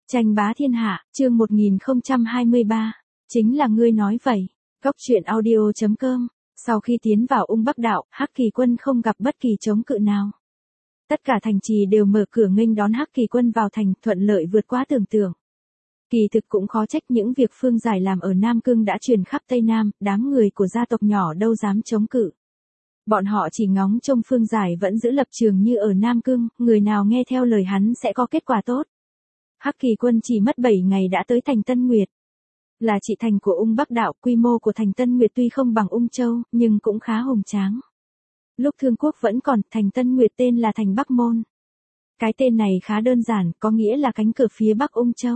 Tranh bá thiên hạ, chương 1023. Chính là ngươi nói vậy. Góc truyện audio.com. Sau khi tiến vào Ung Bắc Đạo, Hắc Kỳ quân không gặp bất kỳ chống cự nào. Tất cả thành trì đều mở cửa nghênh đón Hắc Kỳ quân vào thành, thuận lợi vượt quá tưởng tượng. Kỳ thực cũng khó trách những việc Phương Giải làm ở Nam Cương đã truyền khắp Tây Nam, đám người của gia tộc nhỏ đâu dám chống cự. Bọn họ chỉ ngóng trông Phương Giải vẫn giữ lập trường như ở Nam Cương, người nào nghe theo lời hắn sẽ có kết quả tốt. Hắc Kỳ quân chỉ mất 7 ngày đã tới thành Tân Nguyệt. Là trị thành của Ung Bắc Đạo, quy mô của thành Tân Nguyệt tuy không bằng Ung Châu, nhưng cũng khá hùng tráng. Lúc Thương Quốc vẫn còn, thành Tân Nguyệt tên là thành Bắc Môn. Cái tên này khá đơn giản, có nghĩa là cánh cửa phía Bắc Ung Châu.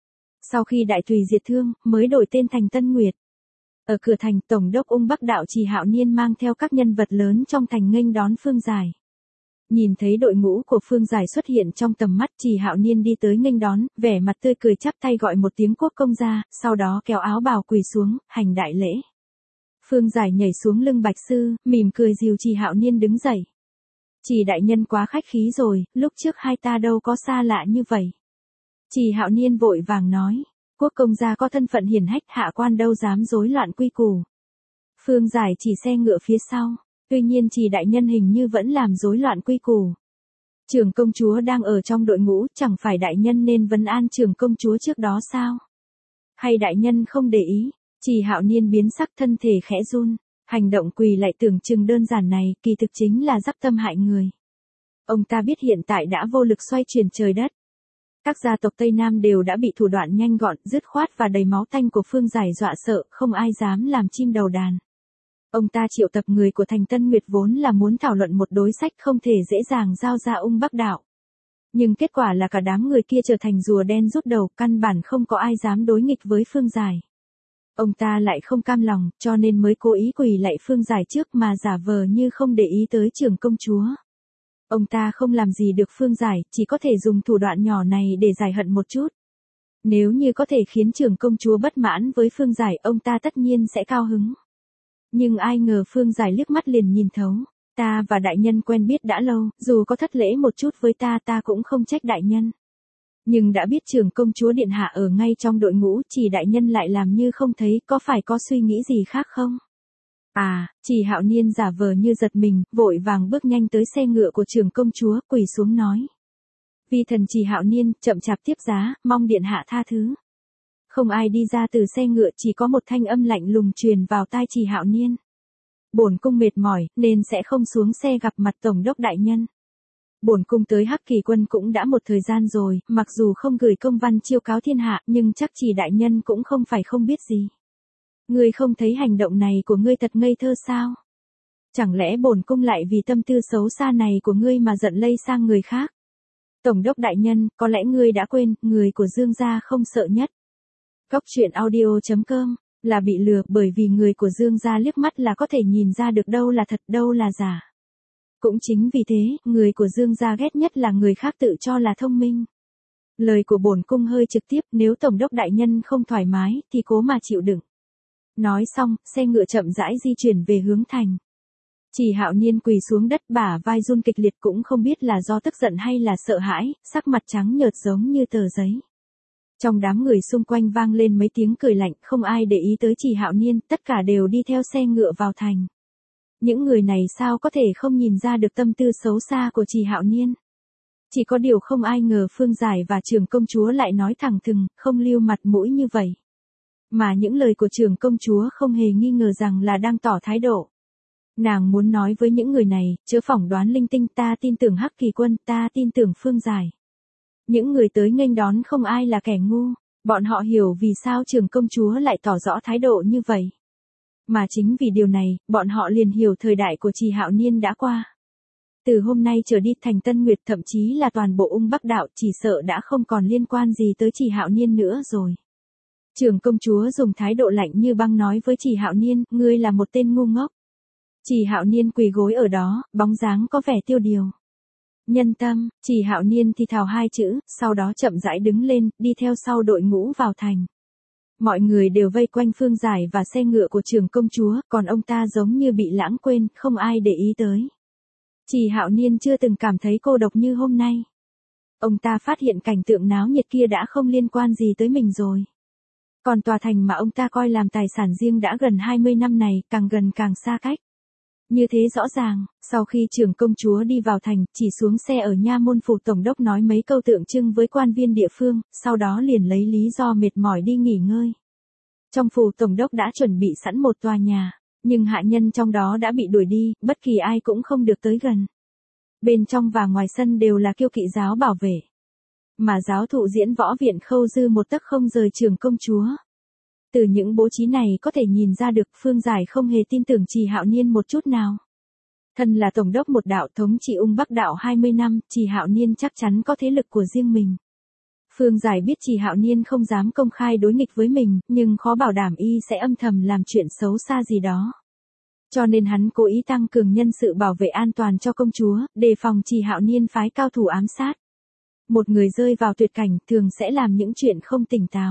Sau khi Đại Tùy diệt Thương, mới đổi tên thành Tân Nguyệt. Ở cửa thành, Tổng đốc Ung Bắc Đạo Trì Hạo Niên mang theo các nhân vật lớn trong thành nghênh đón Phương Giải. Nhìn thấy đội ngũ của Phương Giải xuất hiện trong tầm mắt, Trì Hạo Niên đi tới nghênh đón, vẻ mặt tươi cười chắp tay gọi một tiếng quốc công gia, sau đó kéo áo bào quỳ xuống, hành đại lễ. Phương Giải nhảy xuống lưng Bạch Sư, mỉm cười dìu Trì Hạo Niên đứng dậy. Trì đại nhân quá khách khí rồi, lúc trước hai ta đâu có xa lạ như vậy. Trì Hạo Niên vội vàng nói, quốc công gia có thân phận hiển hách, hạ quan đâu dám rối loạn quy củ. Phương Giải chỉ xe ngựa phía sau. Tuy nhiên Trì đại nhân hình như vẫn làm rối loạn quy củ. Trưởng công chúa đang ở trong đội ngũ, chẳng phải đại nhân nên vấn an trưởng công chúa trước đó sao? Hay đại nhân không để ý? Trì Hạo Niên biến sắc, thân thể khẽ run. Hành động quỳ lạy tưởng chừng đơn giản này, kỳ thực chính là dắc tâm hại người. Ông ta biết hiện tại đã vô lực xoay chuyển trời đất. Các gia tộc Tây Nam đều đã bị thủ đoạn nhanh gọn, dứt khoát và đầy máu tanh của Phương Giải dọa sợ, không ai dám làm chim đầu đàn. Ông ta triệu tập người của thành Tân Nguyệt vốn là muốn thảo luận một đối sách không thể dễ dàng giao ra Ung Bắc Đạo. Nhưng kết quả là cả đám người kia trở thành rùa đen rút đầu, căn bản không có ai dám đối nghịch với Phương Giải. Ông ta lại không cam lòng, cho nên mới cố ý quỳ lạy Phương Giải trước mà giả vờ như không để ý tới trưởng công chúa. Ông ta không làm gì được Phương Giải, chỉ có thể dùng thủ đoạn nhỏ này để giải hận một chút. Nếu như có thể khiến trưởng công chúa bất mãn với Phương Giải, ông ta tất nhiên sẽ cao hứng. Nhưng ai ngờ Phương Giải liếc mắt liền nhìn thấu, ta và đại nhân quen biết đã lâu, dù có thất lễ một chút với ta cũng không trách đại nhân. Nhưng đã biết trưởng công chúa điện hạ ở ngay trong đội ngũ, Trì đại nhân lại làm như không thấy, có phải có suy nghĩ gì khác không? Trì Hạo Niên giả vờ như giật mình, vội vàng bước nhanh tới xe ngựa của trưởng công chúa, quỳ xuống nói. Vi thần Trì Hạo Niên, chậm chạp tiếp giá, mong điện hạ tha thứ. Không ai đi ra từ xe ngựa, chỉ có một thanh âm lạnh lùng truyền vào tai Trì Hạo Niên. Bổn cung mệt mỏi, nên sẽ không xuống xe gặp mặt tổng đốc đại nhân. Bổn cung tới Hắc Kỳ quân cũng đã một thời gian rồi, mặc dù không gửi công văn chiêu cáo thiên hạ, nhưng chắc Trì đại nhân cũng không phải không biết gì. Ngươi không thấy hành động này của ngươi thật ngây thơ sao? Chẳng lẽ bổn cung lại vì tâm tư xấu xa này của ngươi mà giận lây sang người khác? Tổng đốc đại nhân, có lẽ ngươi đã quên, người của Dương gia không sợ nhất. Góc truyện audio.com, là bị lừa, bởi vì người của Dương gia liếc mắt là có thể nhìn ra được đâu là thật, đâu là giả. Cũng chính vì thế, người của Dương gia ghét nhất là người khác tự cho là thông minh. Lời của bổn cung hơi trực tiếp, nếu tổng đốc đại nhân không thoải mái, thì cố mà chịu đựng. Nói xong, xe ngựa chậm rãi di chuyển về hướng thành. Trì Hạo Niên quỳ xuống đất, bả vai run kịch liệt, cũng không biết là do tức giận hay là sợ hãi, sắc mặt trắng nhợt giống như tờ giấy. Trong đám người xung quanh vang lên mấy tiếng cười lạnh, không ai để ý tới Trì Hạo Niên, tất cả đều đi theo xe ngựa vào thành. Những người này sao có thể không nhìn ra được tâm tư xấu xa của Trì Hạo Niên. Chỉ có điều không ai ngờ Phương Giải và trưởng công chúa lại nói thẳng thừng, không lưu mặt mũi như vậy. Mà những lời của trưởng công chúa không hề nghi ngờ rằng là đang tỏ thái độ. Nàng muốn nói với những người này, chớ phỏng đoán linh tinh, ta tin tưởng Hắc Kỳ quân, ta tin tưởng Phương Giải. Những người tới nghênh đón không ai là kẻ ngu, bọn họ hiểu vì sao trưởng công chúa lại tỏ rõ thái độ như vậy. Mà chính vì điều này, bọn họ liền hiểu thời đại của Trì Hạo Niên đã qua. Từ hôm nay trở đi, thành Tân Nguyệt, thậm chí là toàn bộ Ung Bắc Đạo, chỉ sợ đã không còn liên quan gì tới Trì Hạo Niên nữa rồi. Trưởng công chúa dùng thái độ lạnh như băng nói với Trì Hạo Niên, ngươi là một tên ngu ngốc. Trì Hạo Niên quỳ gối ở đó, bóng dáng có vẻ tiêu điều. Nhân tâm, Trì Hạo Niên thì thào hai chữ, sau đó chậm rãi đứng lên, đi theo sau đội ngũ vào thành. Mọi người đều vây quanh Phương Giải và xe ngựa của trưởng công chúa, còn ông ta giống như bị lãng quên, không ai để ý tới. Trì Hạo Niên chưa từng cảm thấy cô độc như hôm nay. Ông ta phát hiện cảnh tượng náo nhiệt kia đã không liên quan gì tới mình rồi. Còn tòa thành mà ông ta coi làm tài sản riêng đã gần 20 năm này, càng gần càng xa cách. Như thế rõ ràng, sau khi trưởng công chúa đi vào thành, chỉ xuống xe ở nha môn phủ tổng đốc nói mấy câu tượng trưng với quan viên địa phương, sau đó liền lấy lý do mệt mỏi đi nghỉ ngơi. Trong phủ tổng đốc đã chuẩn bị sẵn một tòa nhà, nhưng hạ nhân trong đó đã bị đuổi đi, bất kỳ ai cũng không được tới gần. Bên trong và ngoài sân đều là kiêu kỵ giáo bảo vệ. Mà giáo thụ diễn võ viện Khâu Dư một tấc không rời trưởng công chúa. Từ những bố trí này có thể nhìn ra được Phương Giải không hề tin tưởng Trì Hạo Niên một chút nào. Thân là tổng đốc một đạo thống trị Ung Bắc đạo 20 năm, Trì Hạo Niên chắc chắn có thế lực của riêng mình. Phương Giải biết Trì Hạo Niên không dám công khai đối nghịch với mình, nhưng khó bảo đảm y sẽ âm thầm làm chuyện xấu xa gì đó. Cho nên hắn cố ý tăng cường nhân sự bảo vệ an toàn cho công chúa, đề phòng Trì Hạo Niên phái cao thủ ám sát. Một người rơi vào tuyệt cảnh thường sẽ làm những chuyện không tỉnh táo.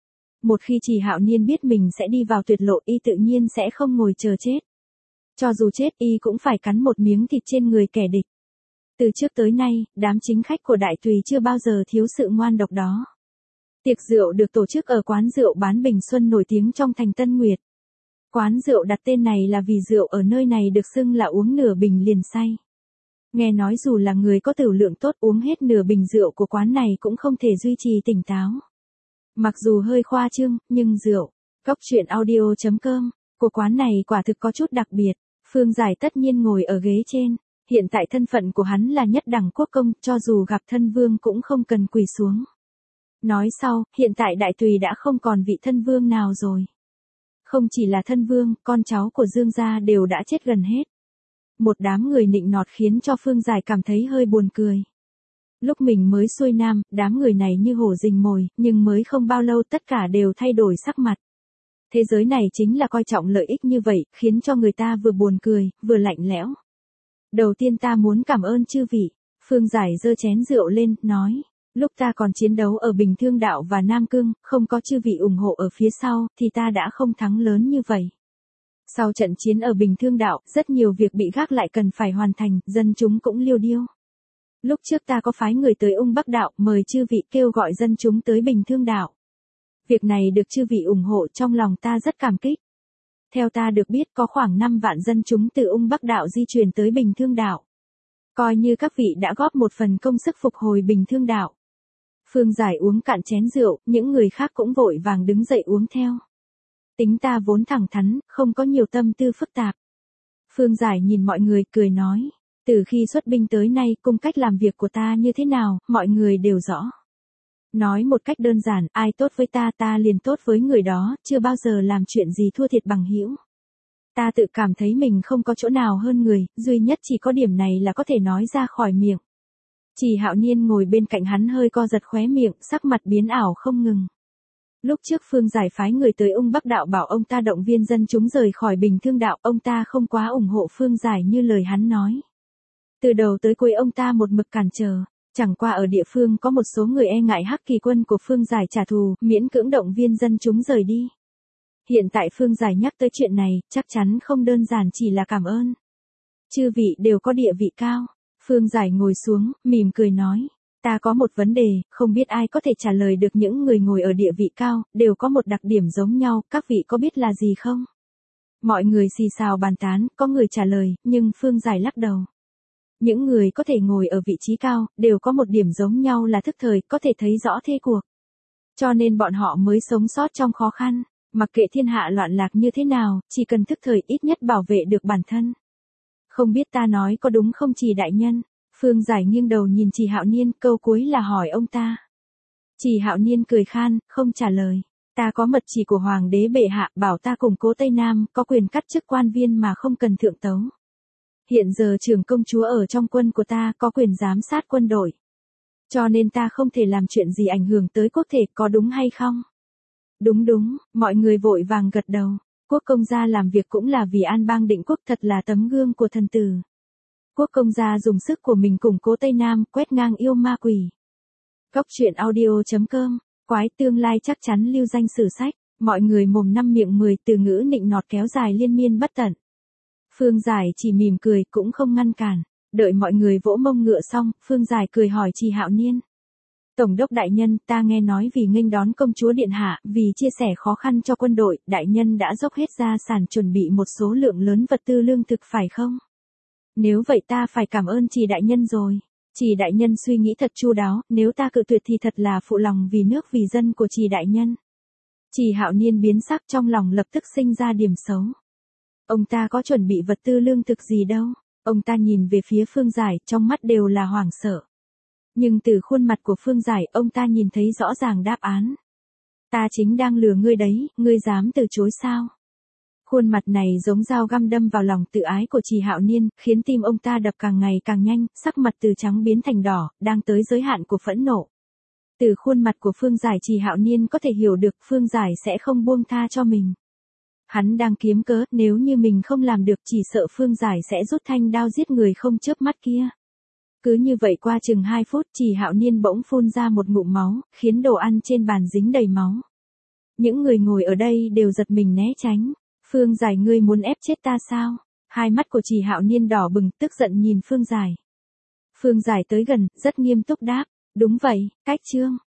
Một khi Trì Hạo Niên biết mình sẽ đi vào tuyệt lộ, y tự nhiên sẽ không ngồi chờ chết. Cho dù chết y cũng phải cắn một miếng thịt trên người kẻ địch. Từ trước tới nay, đám chính khách của Đại Tùy chưa bao giờ thiếu sự ngoan độc đó. Tiệc rượu được tổ chức ở quán rượu bán Bình Xuân nổi tiếng trong thành Tân Nguyệt. Quán rượu đặt tên này là vì rượu ở nơi này được xưng là uống nửa bình liền say. Nghe nói dù là người có tửu lượng tốt uống hết nửa bình rượu của quán này cũng không thể duy trì tỉnh táo. Mặc dù hơi khoa trương, nhưng rượu, Cóc Truyện Audio.com, của quán này quả thực có chút đặc biệt. Phương Giải tất nhiên ngồi ở ghế trên. Hiện tại thân phận của hắn là nhất đẳng quốc công, cho dù gặp thân vương cũng không cần quỳ xuống. Nói sau, hiện tại Đại Tùy đã không còn vị thân vương nào rồi. Không chỉ là thân vương, con cháu của Dương gia đều đã chết gần hết. Một đám người nịnh nọt khiến cho Phương Giải cảm thấy hơi buồn cười. Lúc mình mới xuôi nam, đám người này như hổ rình mồi, nhưng mới không bao lâu tất cả đều thay đổi sắc mặt. Thế giới này chính là coi trọng lợi ích như vậy, khiến cho người ta vừa buồn cười, vừa lạnh lẽo. Đầu tiên ta muốn cảm ơn chư vị. Phương Giải giơ chén rượu lên, nói. Lúc ta còn chiến đấu ở Bình Thương Đạo và Nam Cương, không có chư vị ủng hộ ở phía sau, thì ta đã không thắng lớn như vậy. Sau trận chiến ở Bình Thương Đạo, rất nhiều việc bị gác lại cần phải hoàn thành, dân chúng cũng liêu điêu. Lúc trước ta có phái người tới Ung Bắc Đạo, mời chư vị kêu gọi dân chúng tới Bình Thương Đạo. Việc này được chư vị ủng hộ, trong lòng ta rất cảm kích. Theo ta được biết có khoảng 5 vạn dân chúng từ Ung Bắc Đạo di chuyển tới Bình Thương Đạo. Coi như các vị đã góp một phần công sức phục hồi Bình Thương Đạo. Phương Giải uống cạn chén rượu, những người khác cũng vội vàng đứng dậy uống theo. Tính ta vốn thẳng thắn, không có nhiều tâm tư phức tạp. Phương Giải nhìn mọi người cười nói. Từ khi xuất binh tới nay, cung cách làm việc của ta như thế nào, mọi người đều rõ. Nói một cách đơn giản, ai tốt với ta ta liền tốt với người đó, chưa bao giờ làm chuyện gì thua thiệt bằng hữu. Ta tự cảm thấy mình không có chỗ nào hơn người, duy nhất chỉ có điểm này là có thể nói ra khỏi miệng. Trì Hạo Niên ngồi bên cạnh hắn hơi co giật khóe miệng, sắc mặt biến ảo không ngừng. Lúc trước Phương Giải phái người tới Ung Bắc Đạo bảo ông ta động viên dân chúng rời khỏi Bình Thương Đạo, ông ta không quá ủng hộ Phương Giải như lời hắn nói. Từ đầu tới cuối ông ta một mực cản trở, chẳng qua ở địa phương có một số người e ngại Hắc Kỳ quân của Phương Giải trả thù, miễn cưỡng động viên dân chúng rời đi. Hiện tại Phương Giải nhắc tới chuyện này, chắc chắn không đơn giản chỉ là cảm ơn. Chư vị đều có địa vị cao. Phương Giải ngồi xuống, mỉm cười nói. Ta có một vấn đề, không biết ai có thể trả lời được. Những người ngồi ở địa vị cao, đều có một đặc điểm giống nhau, các vị có biết là gì không? Mọi người xì xào bàn tán, có người trả lời, nhưng Phương Giải lắc đầu. Những người có thể ngồi ở vị trí cao, đều có một điểm giống nhau là thức thời, có thể thấy rõ thế cuộc. Cho nên bọn họ mới sống sót trong khó khăn. Mặc kệ thiên hạ loạn lạc như thế nào, chỉ cần thức thời ít nhất bảo vệ được bản thân. Không biết ta nói có đúng không Trì đại nhân? Phương Giải nghiêng đầu nhìn Trì Hạo Niên, câu cuối là hỏi ông ta. Trì Hạo Niên cười khan, không trả lời. Ta có mật chỉ của Hoàng đế bệ hạ, bảo ta củng cố Tây Nam, có quyền cắt chức quan viên mà không cần thượng tấu. Hiện giờ trưởng công chúa ở trong quân của ta, có quyền giám sát quân đội. Cho nên ta không thể làm chuyện gì ảnh hưởng tới quốc thể, có đúng hay không? Đúng, mọi người vội vàng gật đầu. Quốc công gia làm việc cũng là vì an bang định quốc, thật là tấm gương của thần tử. Quốc công gia dùng sức của mình củng cố Tây Nam, quét ngang yêu ma quỷ. Cóc Truyện Audio.com, quái tương lai chắc chắn lưu danh sử sách. Mọi người mồm năm miệng 10, từ ngữ nịnh nọt kéo dài liên miên bất tận. Phương Giải chỉ mỉm cười, cũng không ngăn cản. Đợi mọi người vỗ mông ngựa xong, Phương Giải cười hỏi Trì Hạo Niên. Tổng đốc đại nhân, ta nghe nói vì nghênh đón công chúa điện hạ, vì chia sẻ khó khăn cho quân đội, đại nhân đã dốc hết gia sản chuẩn bị một số lượng lớn vật tư lương thực phải không? Nếu vậy ta phải cảm ơn Trì đại nhân rồi. Trì đại nhân suy nghĩ thật chu đáo, nếu ta cự tuyệt thì thật là phụ lòng vì nước vì dân của Trì đại nhân. Trì Hạo Niên biến sắc, trong lòng lập tức sinh ra điểm xấu. Ông ta có chuẩn bị vật tư lương thực gì đâu. Ông ta nhìn về phía Phương Giải, trong mắt đều là hoảng sợ. Nhưng từ khuôn mặt của Phương Giải, ông ta nhìn thấy rõ ràng đáp án. Ta chính đang lừa ngươi đấy, ngươi dám từ chối sao? Khuôn mặt này giống dao găm đâm vào lòng tự ái của Trì Hạo Niên, khiến tim ông ta đập càng ngày càng nhanh, sắc mặt từ trắng biến thành đỏ, đang tới giới hạn của phẫn nộ. Từ khuôn mặt của Phương Giải, Trì Hạo Niên có thể hiểu được Phương Giải sẽ không buông tha cho mình. Hắn đang kiếm cớ, nếu như mình không làm được chỉ sợ Phương Giải sẽ rút thanh đao giết người không chớp mắt kia. Cứ như vậy qua chừng 2 phút, Trì Hạo Niên bỗng phun ra một ngụm máu, khiến đồ ăn trên bàn dính đầy máu. Những người ngồi ở đây đều giật mình né tránh. Phương Giải, ngươi muốn ép chết ta sao? Hai mắt của Trì Hạo Niên đỏ bừng, tức giận nhìn Phương Giải. Phương Giải tới gần, rất nghiêm túc đáp, đúng vậy, cách chương.